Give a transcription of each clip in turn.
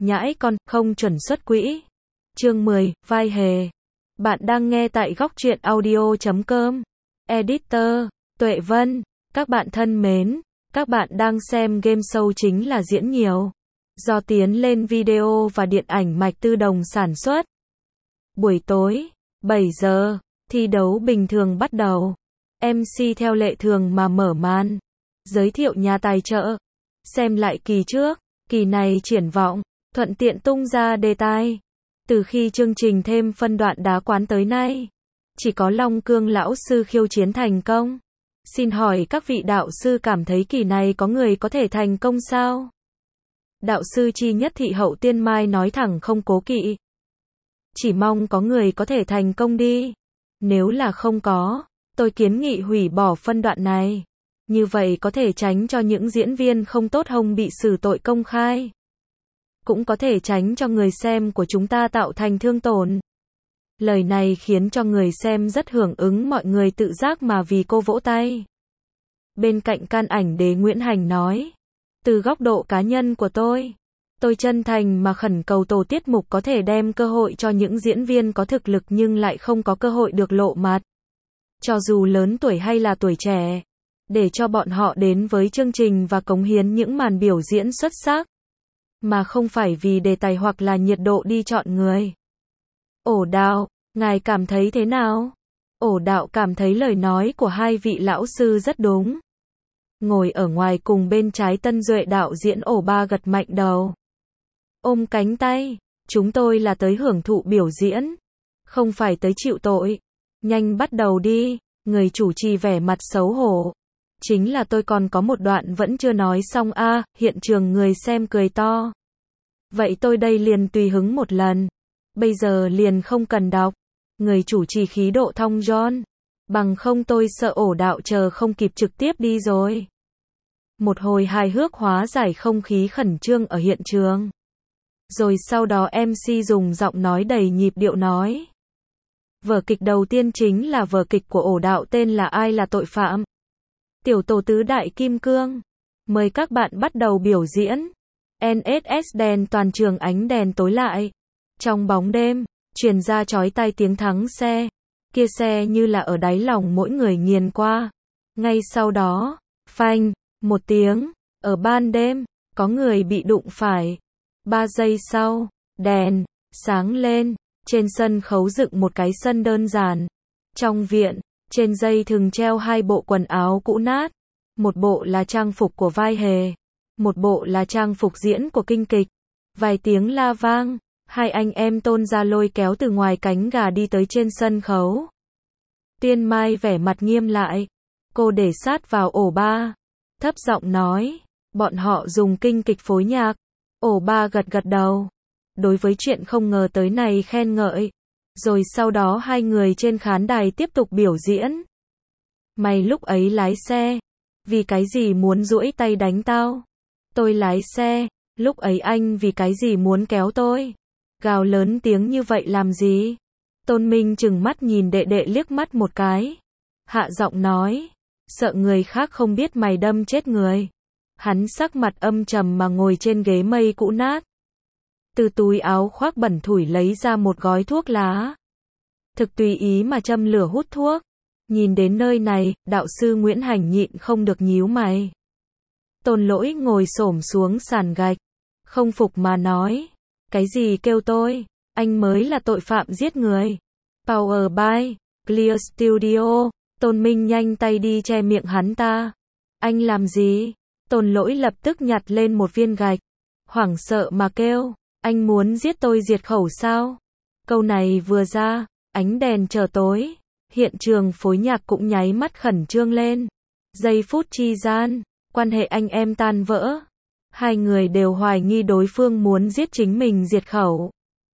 Nhãi con, không chuẩn xuất quỹ. Chương 10, vai hề. Bạn đang nghe tại góc truyện audio.com. Editor, Tuệ Vân. Các bạn thân mến, các bạn đang xem game show chính là diễn nhiều. Do tiến lên video và điện ảnh mạch tư đồng sản xuất. Buổi tối, 7 giờ, thi đấu bình thường bắt đầu. MC theo lệ thường mà mở màn. Giới thiệu nhà tài trợ. Xem lại kỳ trước, kỳ này triển vọng, thuận tiện tung ra đề tài. Từ khi chương trình thêm phân đoạn đá quán tới nay, chỉ có Long Cương lão sư khiêu chiến thành công. Xin hỏi các vị đạo sư cảm thấy kỳ này có người có thể thành công sao? Đạo sư Chi Nhất Thị Hậu Tiên Mai nói thẳng không cố kỵ. Chỉ mong có người có thể thành công đi. Nếu là không có, tôi kiến nghị hủy bỏ phân đoạn này. Như vậy có thể tránh cho những diễn viên không tốt hông bị xử tội công khai. Cũng có thể tránh cho người xem của chúng ta tạo thành thương tổn. Lời này khiến cho người xem rất hưởng ứng, mọi người tự giác mà vì cô vỗ tay. Bên cạnh can ảnh đế Nguyễn Hành nói. Từ góc độ cá nhân của tôi chân thành mà khẩn cầu tổ tiết mục có thể đem cơ hội cho những diễn viên có thực lực nhưng lại không có cơ hội được lộ mặt. Cho dù lớn tuổi hay là tuổi trẻ. Để cho bọn họ đến với chương trình và cống hiến những màn biểu diễn xuất sắc. Mà không phải vì đề tài hoặc là nhiệt độ đi chọn người. Ổ đạo, ngài cảm thấy thế nào? Ổ đạo cảm thấy lời nói của hai vị lão sư rất đúng. Ngồi ở ngoài cùng bên trái Tân Duệ đạo diễn Ổ Ba gật mạnh đầu. Ôm cánh tay, chúng tôi là tới hưởng thụ biểu diễn, không phải tới chịu tội. Nhanh bắt đầu đi, người chủ trì vẻ mặt xấu hổ. Chính là tôi còn có một đoạn vẫn chưa nói xong a. Hiện trường người xem cười to. Vậy tôi đây liền tùy hứng một lần. Bây giờ liền không cần đọc. Người chủ trì khí độ thong dong. Bằng không tôi sợ Ổ đạo chờ không kịp trực tiếp đi rồi. Một hồi hài hước hóa giải không khí khẩn trương ở hiện trường. Rồi sau đó MC dùng giọng nói đầy nhịp điệu nói. Vở kịch đầu tiên chính là vở kịch của Ổ đạo tên là Ai là tội phạm. Tiểu tổ tứ đại kim cương. Mời các bạn bắt đầu biểu diễn. NSS đèn toàn trường ánh đèn tối lại. Trong bóng đêm, truyền ra chói tai tiếng thắng xe. Kia xe như là ở đáy lòng mỗi người nghiền qua. Ngay sau đó, phanh, một tiếng, ở ban đêm, có người bị đụng phải. 3 giây sau, đèn, sáng lên. Trên sân khấu dựng một cái sân đơn giản. Trong viện, trên dây thừng treo 2 bộ quần áo cũ nát. Một bộ là trang phục của vai hề. Một bộ là trang phục diễn của kinh kịch. Vài tiếng la vang. 2 anh em Tôn ra lôi kéo từ ngoài cánh gà đi tới trên sân khấu. Tiên Mai vẻ mặt nghiêm lại. Cô để sát vào Ổ Ba. Thấp giọng nói. Bọn họ dùng kinh kịch phối nhạc. Ổ Ba gật gật đầu. Đối với chuyện không ngờ tới này khen ngợi. Rồi sau đó hai người trên khán đài tiếp tục biểu diễn. Mày lúc ấy lái xe. Vì cái gì muốn duỗi tay đánh tao? Tôi lái xe. Lúc ấy anh vì cái gì muốn kéo tôi? Gào lớn tiếng như vậy làm gì? Tôn Minh trừng mắt nhìn đệ đệ liếc mắt một cái. Hạ giọng nói. Sợ người khác không biết mày đâm chết người. Hắn sắc mặt âm trầm mà ngồi trên ghế mây cũ nát. Từ túi áo khoác bẩn thủi lấy ra một gói thuốc lá. Thực tùy ý mà châm lửa hút thuốc. Nhìn đến nơi này, đạo sư Nguyễn Hành nhịn không được nhíu mày. Tôn Lỗi ngồi xổm xuống sàn gạch. Không phục mà nói. Cái gì kêu tôi? Anh mới là tội phạm giết người. Power by Clear Studio. Tôn Minh nhanh tay đi che miệng hắn ta. Anh làm gì? Tôn Lỗi lập tức nhặt lên một viên gạch. Hoảng sợ mà kêu. Anh muốn giết tôi diệt khẩu sao? Câu này vừa ra, ánh đèn trở tối. Hiện trường phối nhạc cũng nháy mắt khẩn trương lên. Giây phút chi gian, quan hệ anh em tan vỡ. Hai người đều hoài nghi đối phương muốn giết chính mình diệt khẩu.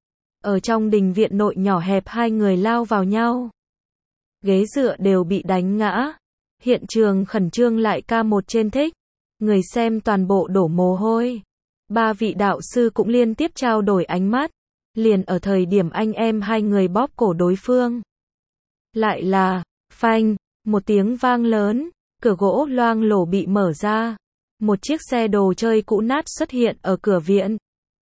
Ở trong đình viện nội nhỏ hẹp hai người lao vào nhau. Ghế dựa đều bị đánh ngã. Hiện trường khẩn trương lại ca một trên thích. Người xem toàn bộ đổ mồ hôi. 3 vị đạo sư cũng liên tiếp trao đổi ánh mắt. Liền ở thời điểm anh em hai người bóp cổ đối phương. Lại là, phanh, một tiếng vang lớn, cửa gỗ loang lổ bị mở ra. Một chiếc xe đồ chơi cũ nát xuất hiện ở cửa viện.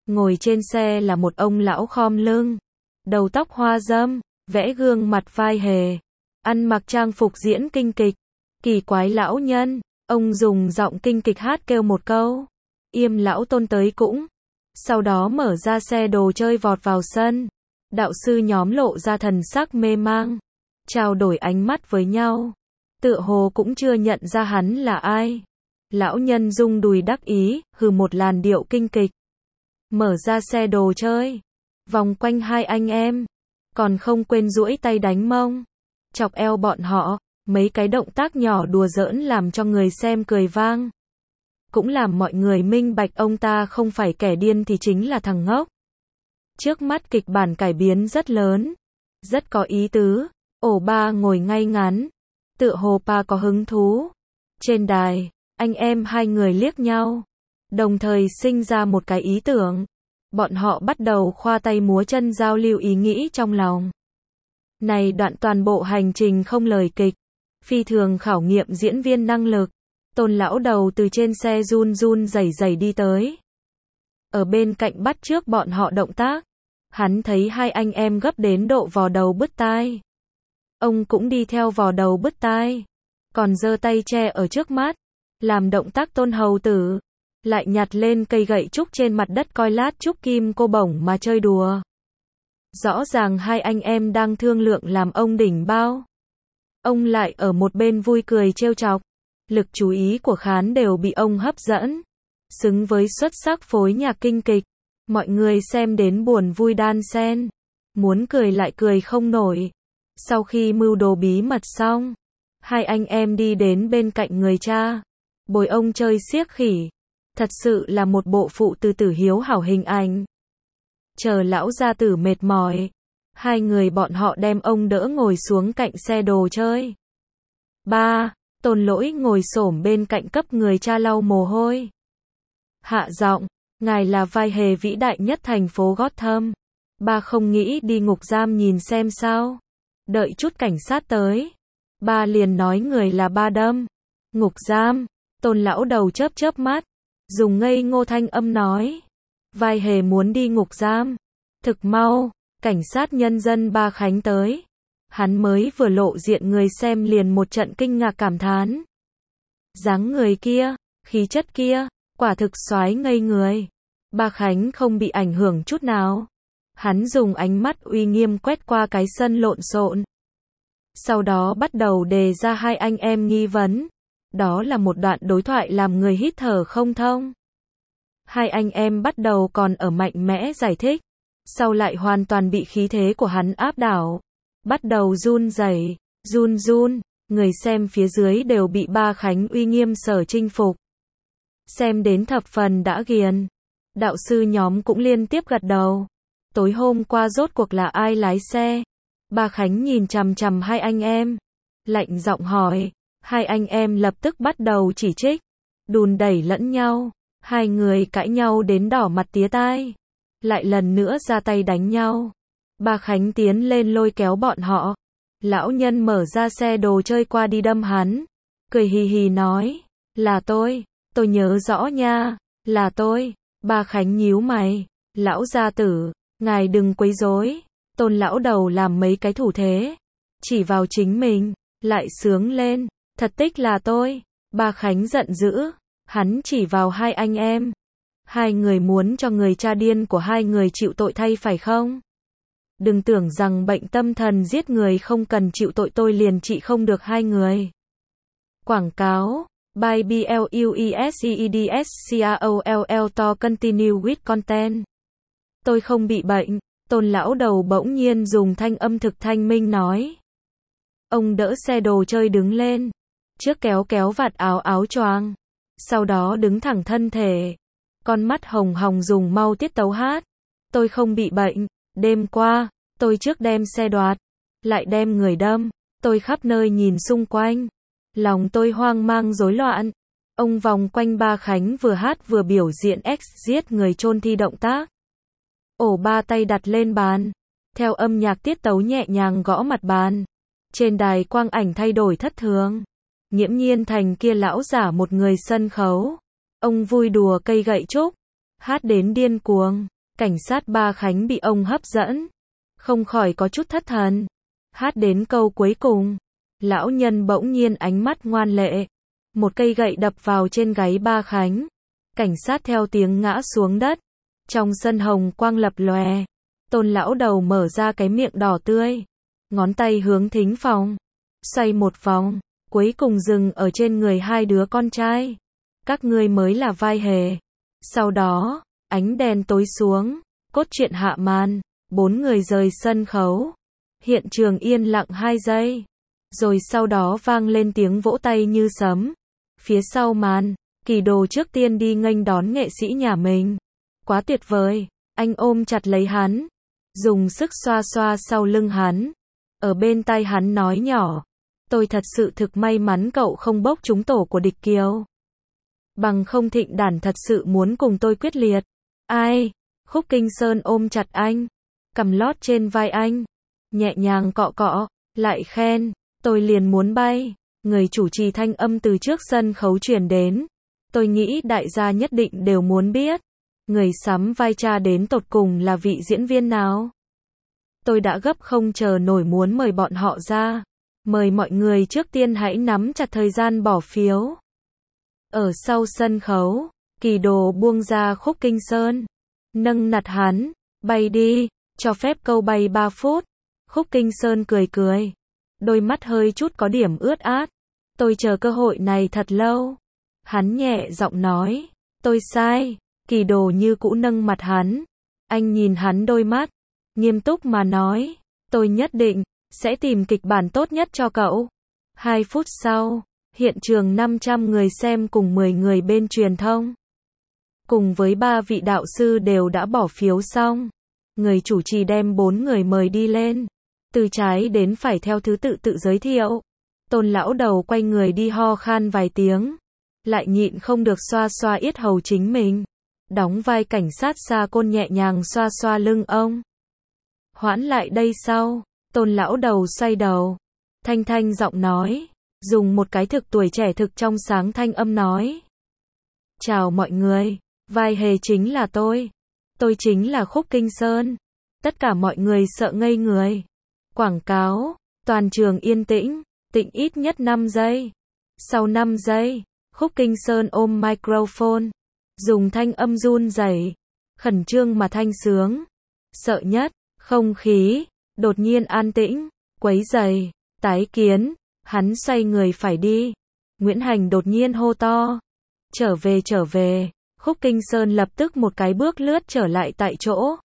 Ngồi trên xe là một ông lão khom lưng, đầu tóc hoa râm, vẽ gương mặt vai hề, ăn mặc trang phục diễn kinh kịch. Kỳ quái lão nhân, ông dùng giọng kinh kịch hát kêu một câu. Yêm lão Tôn tới cũng. Sau đó mở ra xe đồ chơi vọt vào sân. Đạo sư nhóm lộ ra thần sắc mê mang, trao đổi ánh mắt với nhau. Tựa hồ cũng chưa nhận ra hắn là ai. Lão nhân rung đùi đắc ý, hừ một làn điệu kinh kịch. Mở ra xe đồ chơi, vòng quanh hai anh em, còn không quên duỗi tay đánh mông, chọc eo bọn họ, mấy cái động tác nhỏ đùa giỡn làm cho người xem cười vang. Cũng làm mọi người minh bạch ông ta không phải kẻ điên thì chính là thằng ngốc. Trước mắt kịch bản cải biến rất lớn, rất có ý tứ. Ổ ba ngồi ngay ngắn, tựa hồ pa có hứng thú. Trên đài, anh em hai người liếc nhau, đồng thời sinh ra một cái ý tưởng. Bọn họ bắt đầu khoa tay múa chân giao lưu ý nghĩ trong lòng. Này đoạn toàn bộ hành trình không lời kịch, phi thường khảo nghiệm diễn viên năng lực. Tôn lão đầu từ trên xe run run rẩy rẩy đi tới. Ở bên cạnh bắt chước bọn họ động tác. Hắn thấy hai anh em gấp đến độ vò đầu bứt tai. Ông cũng đi theo vò đầu bứt tai. Còn giơ tay che ở trước mắt, làm động tác Tôn hầu tử. Lại nhặt lên cây gậy trúc trên mặt đất coi lát trúc kim cô bổng mà chơi đùa. Rõ ràng hai anh em đang thương lượng làm ông đỉnh bao. Ông lại ở một bên vui cười trêu chọc. Lực chú ý của khán đều bị ông hấp dẫn. Xứng với xuất sắc phối nhạc kinh kịch. Mọi người xem đến buồn vui đan xen. Muốn cười lại cười không nổi. Sau khi mưu đồ bí mật xong, hai anh em đi đến bên cạnh người cha. Bồi ông chơi xiếc khỉ. Thật sự là một bộ phụ từ tử hiếu hảo hình ảnh. Chờ lão gia tử mệt mỏi, hai người bọn họ đem ông đỡ ngồi xuống cạnh xe đồ chơi. Ba, Tôn Lỗi ngồi xổm bên cạnh cấp người cha lau mồ hôi. Hạ giọng, ngài là vai hề vĩ đại nhất thành phố Gotham. Ba không nghĩ đi ngục giam nhìn xem sao. Đợi chút cảnh sát tới. Ba liền nói người là ba đâm. Ngục giam, Tôn lão đầu chớp chớp mắt. Dùng ngây ngô thanh âm nói. Vai hề muốn đi ngục giam. Thực mau, cảnh sát nhân dân Ba Khánh tới. Hắn mới vừa lộ diện người xem liền một trận kinh ngạc cảm thán. Dáng người kia, khí chất kia, quả thực soái ngây người. Ba Khánh không bị ảnh hưởng chút nào. Hắn dùng ánh mắt uy nghiêm quét qua cái sân lộn xộn. Sau đó bắt đầu đề ra hai anh em nghi vấn. Đó là một đoạn đối thoại làm người hít thở không thông. Hai anh em bắt đầu còn ở mạnh mẽ giải thích. Sau lại hoàn toàn bị khí thế của hắn áp đảo. Bắt đầu run rẩy, run run. Người xem phía dưới đều bị Ba Khánh uy nghiêm sở chinh phục. Xem đến thập phần đã ghiền. Đạo sư nhóm cũng liên tiếp gật đầu. Tối hôm qua rốt cuộc là ai lái xe? Ba Khánh nhìn chằm chằm hai anh em. Lạnh giọng hỏi. Hai anh em lập tức bắt đầu chỉ trích. Đùn đẩy lẫn nhau. Hai người cãi nhau đến đỏ mặt tía tai. Lại lần nữa ra tay đánh nhau. Ba Khánh tiến lên lôi kéo bọn họ. Lão nhân mở ra xe đồ chơi qua đi đâm hắn. Cười hì hì nói. Là tôi nhớ rõ nha. Là tôi. Ba Khánh nhíu mày. Lão gia tử, ngài đừng quấy rối. Tôn lão đầu làm mấy cái thủ thế. Chỉ vào chính mình. Lại sướng lên. Thật tích là tôi. Ba Khánh giận dữ. Hắn chỉ vào hai anh em. Hai người muốn cho người cha điên của hai người chịu tội thay phải không? Đừng tưởng rằng bệnh tâm thần giết người không cần chịu tội tôi liền trị không được hai người. Quảng cáo. By BLUESEEDSCROLL to continue with content. Tôi không bị bệnh. Tôn lão đầu bỗng nhiên dùng thanh âm thực thanh minh nói. Ông đỡ xe đồ chơi đứng lên. Trước kéo kéo vạt áo áo choàng. Sau đó đứng thẳng thân thể. Con mắt hồng hồng dùng mau tiết tấu hát. Tôi không bị bệnh. Đêm qua, tôi trước đem xe đoạt. Lại đem người đâm. Tôi khắp nơi nhìn xung quanh. Lòng tôi hoang mang rối loạn. Ông vòng quanh Ba Khánh vừa hát vừa biểu diễn X giết người chôn thi động tác. Ổ ba tay đặt lên bàn. Theo âm nhạc tiết tấu nhẹ nhàng gõ mặt bàn. Trên đài quang ảnh thay đổi thất thường. Nghiễm nhiên thành kia lão giả một người sân khấu. Ông vui đùa cây gậy trúc. Hát đến điên cuồng. Cảnh sát Ba Khánh bị ông hấp dẫn, không khỏi có chút thất thần. Hát đến câu cuối cùng, lão nhân bỗng nhiên ánh mắt ngoan lệ, một cây gậy đập vào trên gáy Ba Khánh. Cảnh sát theo tiếng ngã xuống đất. Trong sân hồng quang lập lòe, Tôn lão đầu mở ra cái miệng đỏ tươi, ngón tay hướng thính phòng, xoay một vòng, cuối cùng dừng ở trên người hai đứa con trai. Các ngươi mới là vai hề. Sau đó, ánh đèn tối xuống, cốt truyện hạ màn, 4 người rời sân khấu. Hiện trường yên lặng 2 giây, rồi sau đó vang lên tiếng vỗ tay như sấm. Phía sau màn, Kỳ Đồ trước tiên đi nghênh đón nghệ sĩ nhà mình. Quá tuyệt vời, anh ôm chặt lấy hắn, dùng sức xoa xoa sau lưng hắn. Ở bên tai hắn nói nhỏ, tôi thật sự thực may mắn cậu không bốc trúng tổ của địch Kiều. Bằng không Thịnh Đản thật sự muốn cùng tôi quyết liệt. Ai? Khúc Kinh Sơn ôm chặt anh, cầm lót trên vai anh, nhẹ nhàng cọ cọ, lại khen, tôi liền muốn bay. Người chủ trì thanh âm từ trước sân khấu truyền đến. Tôi nghĩ đại gia nhất định đều muốn biết, người sắm vai cha đến tột cùng là vị diễn viên nào. Tôi đã gấp không chờ nổi muốn mời bọn họ ra. Mời mọi người trước tiên hãy nắm chặt thời gian bỏ phiếu. Ở sau sân khấu, Kỳ Đồ buông ra Khúc Kinh Sơn, nâng nạt hắn, bay đi, cho phép câu bay 3 phút. Khúc Kinh Sơn cười cười, đôi mắt hơi chút có điểm ướt át. Tôi chờ cơ hội này thật lâu. Hắn nhẹ giọng nói, tôi sai. Kỳ Đồ như cũ nâng mặt hắn. Anh nhìn hắn đôi mắt, nghiêm túc mà nói, tôi nhất định sẽ tìm kịch bản tốt nhất cho cậu. 2 phút sau, hiện trường 500 người xem cùng 10 người bên truyền thông, cùng với 3 vị đạo sư đều đã bỏ phiếu xong. Người chủ trì đem 4 người mời đi lên, từ trái đến phải theo thứ tự tự giới thiệu. Tôn lão đầu quay người đi ho khan vài tiếng, lại nhịn không được xoa xoa yết hầu chính mình, đóng vai cảnh sát Sa Côn nhẹ nhàng xoa xoa lưng ông. Hoãn lại đây sau, Tôn lão đầu xoay đầu, thanh thanh giọng nói, dùng một cái thực tuổi trẻ thực trong sáng thanh âm nói. Chào mọi người, vai hề chính là tôi. Tôi chính là Khúc Kinh Sơn. Tất cả mọi người sợ ngây người. Quảng cáo, toàn trường yên tĩnh, tĩnh ít nhất 5 giây. Sau 5 giây, Khúc Kinh Sơn ôm microphone, dùng thanh âm run rẩy, khẩn trương mà thanh sướng. Sợ nhất, không khí đột nhiên an tĩnh, quấy rầy, tái kiến. Hắn xoay người phải đi. Nguyễn Hành đột nhiên hô to, trở về. Khúc Kinh Sơn lập tức một cái bước lướt trở lại tại chỗ.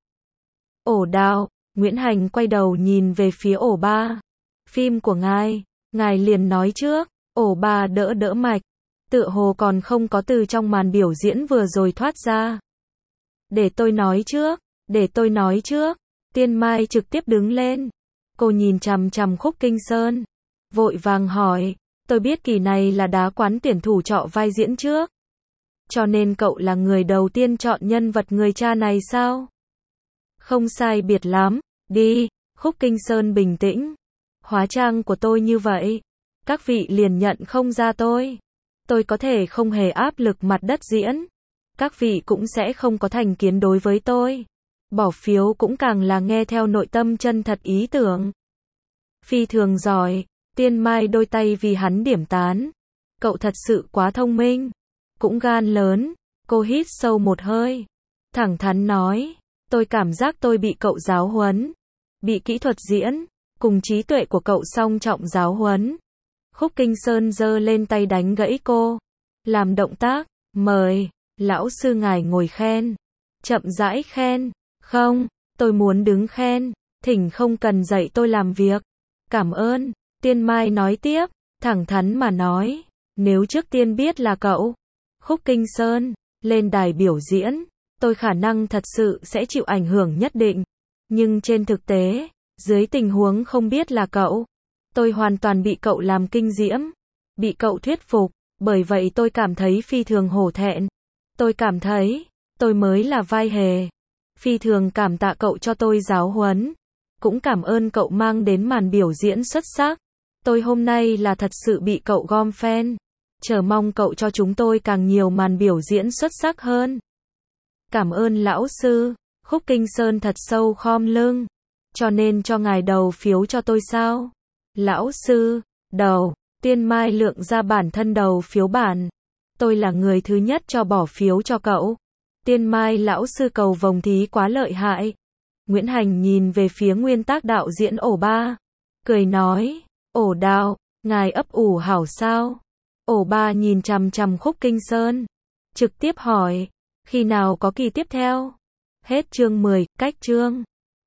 Ổ Đào. Nguyễn Hành quay đầu nhìn về phía Ổ Ba. Phim của ngài liền nói trước. Ổ Ba đỡ đỡ mạch, tựa hồ còn không có từ trong màn biểu diễn vừa rồi thoát ra. Để tôi nói trước. Tiên Mai trực tiếp đứng lên. Cô nhìn chằm chằm Khúc Kinh Sơn, vội vàng hỏi, tôi biết kỳ này là đá quán tuyển thủ chọn vai diễn trước, cho nên cậu là người đầu tiên chọn nhân vật người cha này sao? Không sai biệt lắm, đi. Khúc Kinh Sơn bình tĩnh. Hóa trang của tôi như vậy, các vị liền nhận không ra tôi. Tôi có thể không hề áp lực mặt đất diễn. Các vị cũng sẽ không có thành kiến đối với tôi. Bỏ phiếu cũng càng là nghe theo nội tâm chân thật ý tưởng. Phi thường giỏi. Tiên Mai đôi tay vì hắn điểm tán. Cậu thật sự quá thông minh, cũng gan lớn. Cô hít sâu một hơi, thẳng thắn nói, tôi cảm giác tôi bị cậu giáo huấn, bị kỹ thuật diễn cùng trí tuệ của cậu song trọng giáo huấn. Khúc Kinh Sơn giơ lên tay đánh gãy cô, làm động tác, mời, lão sư ngài ngồi khen, chậm rãi khen. Không, tôi muốn đứng khen, thỉnh không cần dạy tôi làm việc. Cảm ơn. Tiên Mai nói tiếp, thẳng thắn mà nói, nếu trước tiên biết là cậu, Khúc Kinh Sơn, lên đài biểu diễn, tôi khả năng thật sự sẽ chịu ảnh hưởng nhất định. Nhưng trên thực tế, dưới tình huống không biết là cậu, tôi hoàn toàn bị cậu làm kinh diễm, bị cậu thuyết phục, bởi vậy tôi cảm thấy phi thường hổ thẹn. Tôi cảm thấy, tôi mới là vai hề. Phi thường cảm tạ cậu cho tôi giáo huấn, cũng cảm ơn cậu mang đến màn biểu diễn xuất sắc. Tôi hôm nay là thật sự bị cậu gom fan, chờ mong cậu cho chúng tôi càng nhiều màn biểu diễn xuất sắc hơn. Cảm ơn lão sư. Khúc Kinh Sơn thật sâu khom lưng. Cho nên cho ngài đầu phiếu cho tôi sao? Lão sư, đầu, Tiên Mai lượng ra bản thân đầu phiếu bản. Tôi là người thứ nhất cho bỏ phiếu cho cậu. Tiên Mai lão sư cầu vồng thí quá lợi hại. Nguyễn Hành nhìn về phía nguyên tác đạo diễn ổ ba. Cười nói, ổ đạo, ngài ấp ủ hảo sao? Ổ ba nhìn chằm chằm Khúc Kinh Sơn. Trực tiếp hỏi, khi nào có kỳ tiếp theo? Hết chương 10, cách chương.